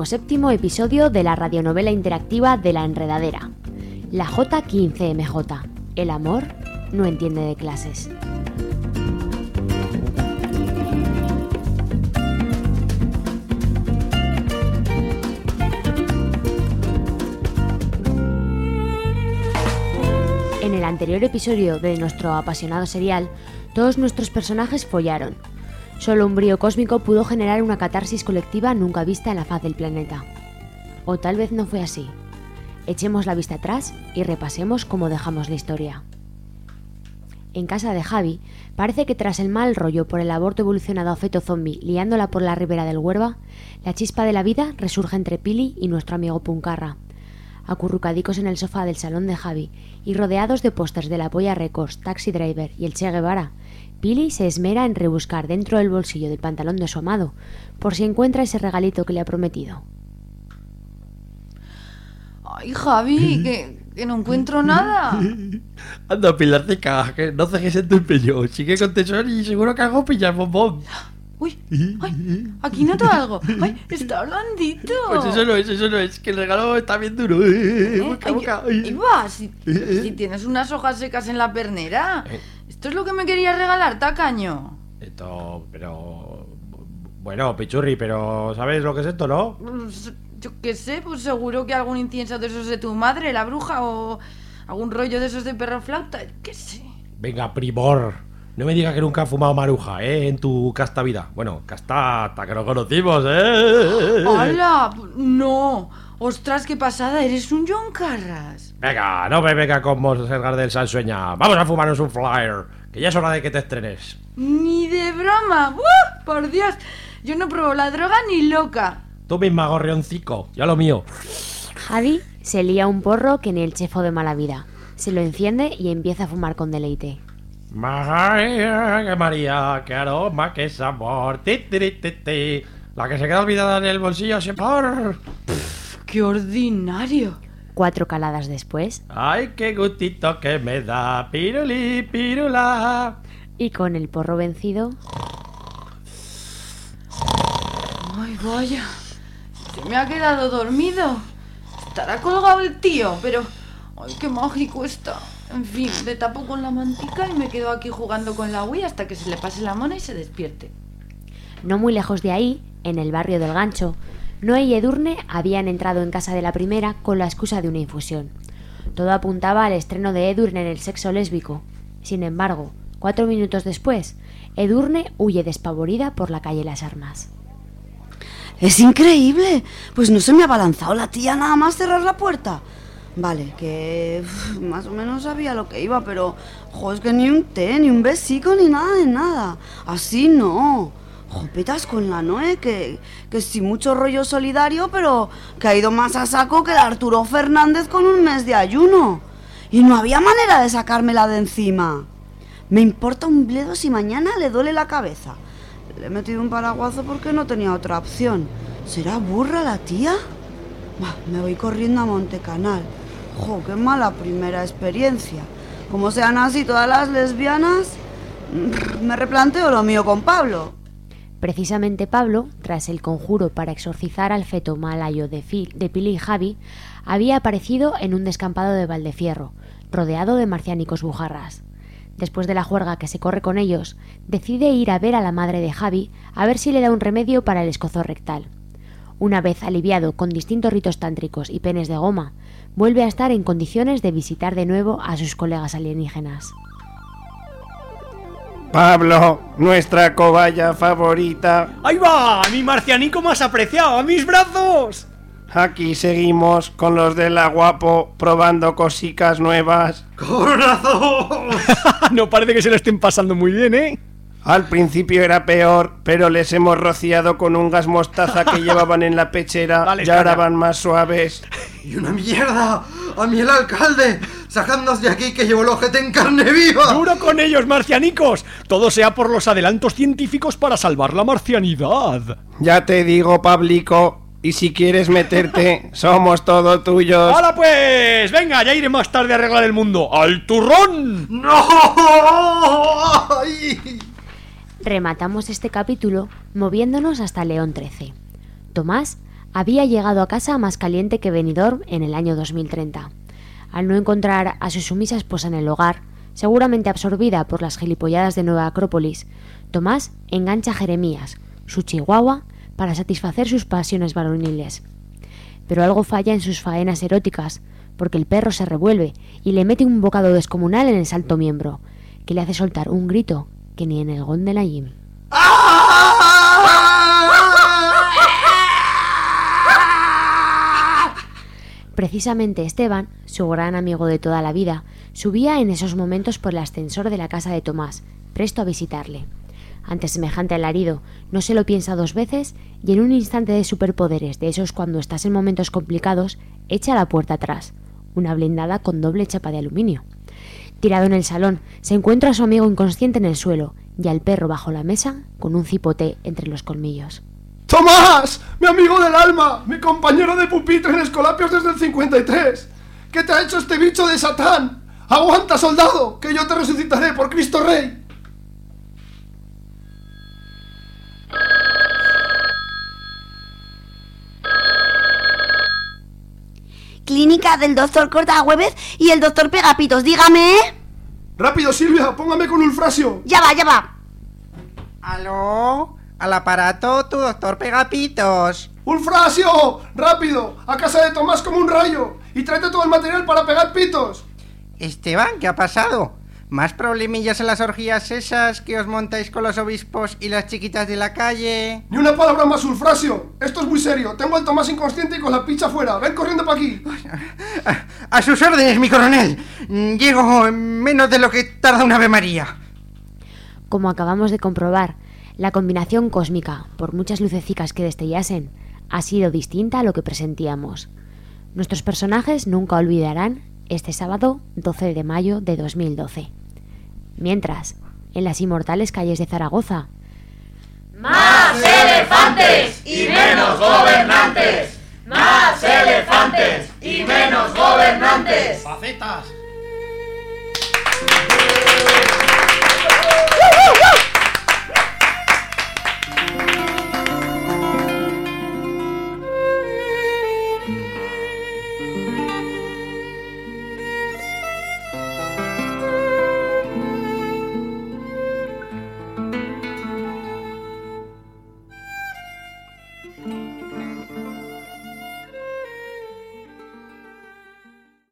17º episodio de la radionovela interactiva de La Enredadera. La J15MJ. El amor no entiende de clases. En el anterior episodio de nuestro apasionado serial, todos nuestros personajes follaron. Solo un brío cósmico pudo generar una catarsis colectiva nunca vista en la faz del planeta. O tal vez no fue así. Echemos la vista atrás y repasemos cómo dejamos la historia. En casa de Javi, parece que tras el mal rollo por el aborto evolucionado a feto zombie liándola por la ribera del Huerva, la chispa de la vida resurge entre Pili y nuestro amigo Puncarra. Acurrucadicos en el sofá del salón de Javi y rodeados de pósters de la Polla Records, Taxi Driver y el Che Guevara, Pili se esmera en rebuscar dentro del bolsillo del pantalón de su amado por si encuentra ese regalito que le ha prometido. Ay, Javi, que no encuentro nada. Anda, Pilarcica, que no cejes en tu empeño. Sigue con tesón y seguro que hago pillar bombón. Uy, ay, aquí noto algo. Ay, está blandito. Pues eso no es, que el regalo está bien duro. Busca. Iba, si tienes unas hojas secas en la pernera. Esto es lo que me querías regalar, tacaño. Esto, pero... Bueno, Pichurri, pero ¿sabes lo que es esto, no? Yo qué sé, pues seguro que algún incienso de esos de tu madre, la bruja, o algún rollo de esos de perro flauta, qué sé. Venga, primor, no me digas que nunca has fumado maruja, en tu casta vida. Bueno, casta hasta que nos conocimos, ¡Hala! No. Ostras, qué pasada, eres un John Carras. Venga, no me venga con Monsergar del Sansueña. Vamos a fumarnos un flyer, que ya es hora de que te estrenes. Ni de broma. Por Dios, yo no pruebo la droga ni loca. Tú misma, gorrioncico, ya lo mío. Javi se lía un porro que ni el chefo de mala vida. Se lo enciende y empieza a fumar con deleite. María, qué aroma, qué sabor. La que se queda olvidada en el bolsillo siempre. ¡Qué ordinario! 4 caladas después. ¡Ay, qué gustito que me da! ¡Piruli, pirula! Y con el porro vencido... ¡Ay, vaya! Se me ha quedado dormido. Estará colgado el tío, pero... ¡Ay, qué mágico está! En fin, le tapo con la mantica y me quedo aquí jugando con la Wii hasta que se le pase la mona y se despierte. No muy lejos de ahí, en el barrio del Gancho, Noé y Edurne habían entrado en casa de la primera con la excusa de una infusión. Todo apuntaba al estreno de Edurne en el sexo lésbico. Sin embargo, 4 minutos después, Edurne huye despavorida por la calle Las Armas. ¡Es increíble! Pues no se me ha abalanzado la tía nada más cerrar la puerta. Vale, que más o menos sabía lo que iba, pero... es que ni un té, ni un besico, ni nada de nada. Así no. Jopetas con la Noé, que sí mucho rollo solidario, pero que ha ido más a saco que el Arturo Fernández con un mes de ayuno. Y no había manera de sacármela de encima. Me importa un bledo si mañana le duele la cabeza. Le he metido un paraguazo porque no tenía otra opción. ¿Será burra la tía? Me voy corriendo a Montecanal. Qué mala primera experiencia. Como sean así todas las lesbianas, me replanteo lo mío con Pablo. Precisamente Pablo, tras el conjuro para exorcizar al feto malayo de Pili y Javi, había aparecido en un descampado de Valdefierro, rodeado de marciánicos bujarras. Después de la juerga que se corre con ellos, decide ir a ver a la madre de Javi a ver si le da un remedio para el escozor rectal. Una vez aliviado con distintos ritos tántricos y penes de goma, vuelve a estar en condiciones de visitar de nuevo a sus colegas alienígenas. Pablo, nuestra cobaya favorita. ¡Ahí va! ¡Mi marcianico más apreciado! ¡A mis brazos! Aquí seguimos con los de la Guapo probando cosicas nuevas. ¡Corazón! No parece que se lo estén pasando muy bien, ¿eh? Al principio era peor, pero les hemos rociado con un gas mostaza que llevaban en la pechera. Vale, y ahora van más suaves. ¡Y una mierda! ¡A mí el alcalde! ¡Sacadnos de aquí que llevo el ojete en carne viva! ¡Duro con ellos, marcianicos! Todo sea por los adelantos científicos para salvar la marcianidad. Ya te digo, Pablico. Y si quieres meterte, somos todos tuyos. ¡Hala pues! Venga, ya iré más tarde a arreglar el mundo. ¡Al turrón! ¡No! ¡Ay! Rematamos este capítulo moviéndonos hasta León XIII. Tomás Había llegado a casa más caliente que Benidorm en el año 2030. Al no encontrar a su sumisa esposa en el hogar, seguramente absorbida por las gilipolladas de Nueva Acrópolis, Tomás engancha a Jeremías, su chihuahua, para satisfacer sus pasiones varoniles. Pero algo falla en sus faenas eróticas, porque el perro se revuelve y le mete un bocado descomunal en el salto miembro, que le hace soltar un grito que ni en el gol de la Jimmy. Precisamente Esteban, su gran amigo de toda la vida, subía en esos momentos por el ascensor de la casa de Tomás, presto a visitarle. Ante semejante alarido, no se lo piensa dos veces y en un instante de superpoderes, de esos cuando estás en momentos complicados, echa la puerta atrás, una blindada con doble chapa de aluminio. Tirado en el salón, se encuentra a su amigo inconsciente en el suelo y al perro bajo la mesa con un cipote entre los colmillos. ¡Tomás! ¡Mi amigo del alma! ¡Mi compañero de pupitre en Escolapios desde el 53! ¿Qué te ha hecho este bicho de Satán? ¡Aguanta, soldado! ¡Que yo te resucitaré por Cristo Rey! Clínica del doctor Cortahueves y el doctor Pegapitos, dígame. ¡Rápido, Silvia! ¡Póngame con Ulfrasio! Ya va. ¿Aló? Al aparato, tu doctor Pegapitos. ¡Ulfrasio! ¡Rápido! ¡A casa de Tomás como un rayo! ¡Y tráete todo el material para pegar pitos! Esteban, ¿qué ha pasado? ¿Más problemillas en las orgías esas que os montáis con los obispos y las chiquitas de la calle? ¡Ni una palabra más, Ulfrasio! Esto es muy serio. Tengo al Tomás inconsciente y con la picha fuera. ¡Ven corriendo para aquí! A sus órdenes, mi coronel. Llego en menos de lo que tarda una Ave María. Como acabamos de comprobar, la combinación cósmica, por muchas lucecicas que destellasen, ha sido distinta a lo que presentíamos. Nuestros personajes nunca olvidarán este sábado 12 de mayo de 2012. Mientras, en las inmortales calles de Zaragoza... ¡Más elefantes y menos gobernantes! ¡Más elefantes y menos gobernantes! ¡Facetas!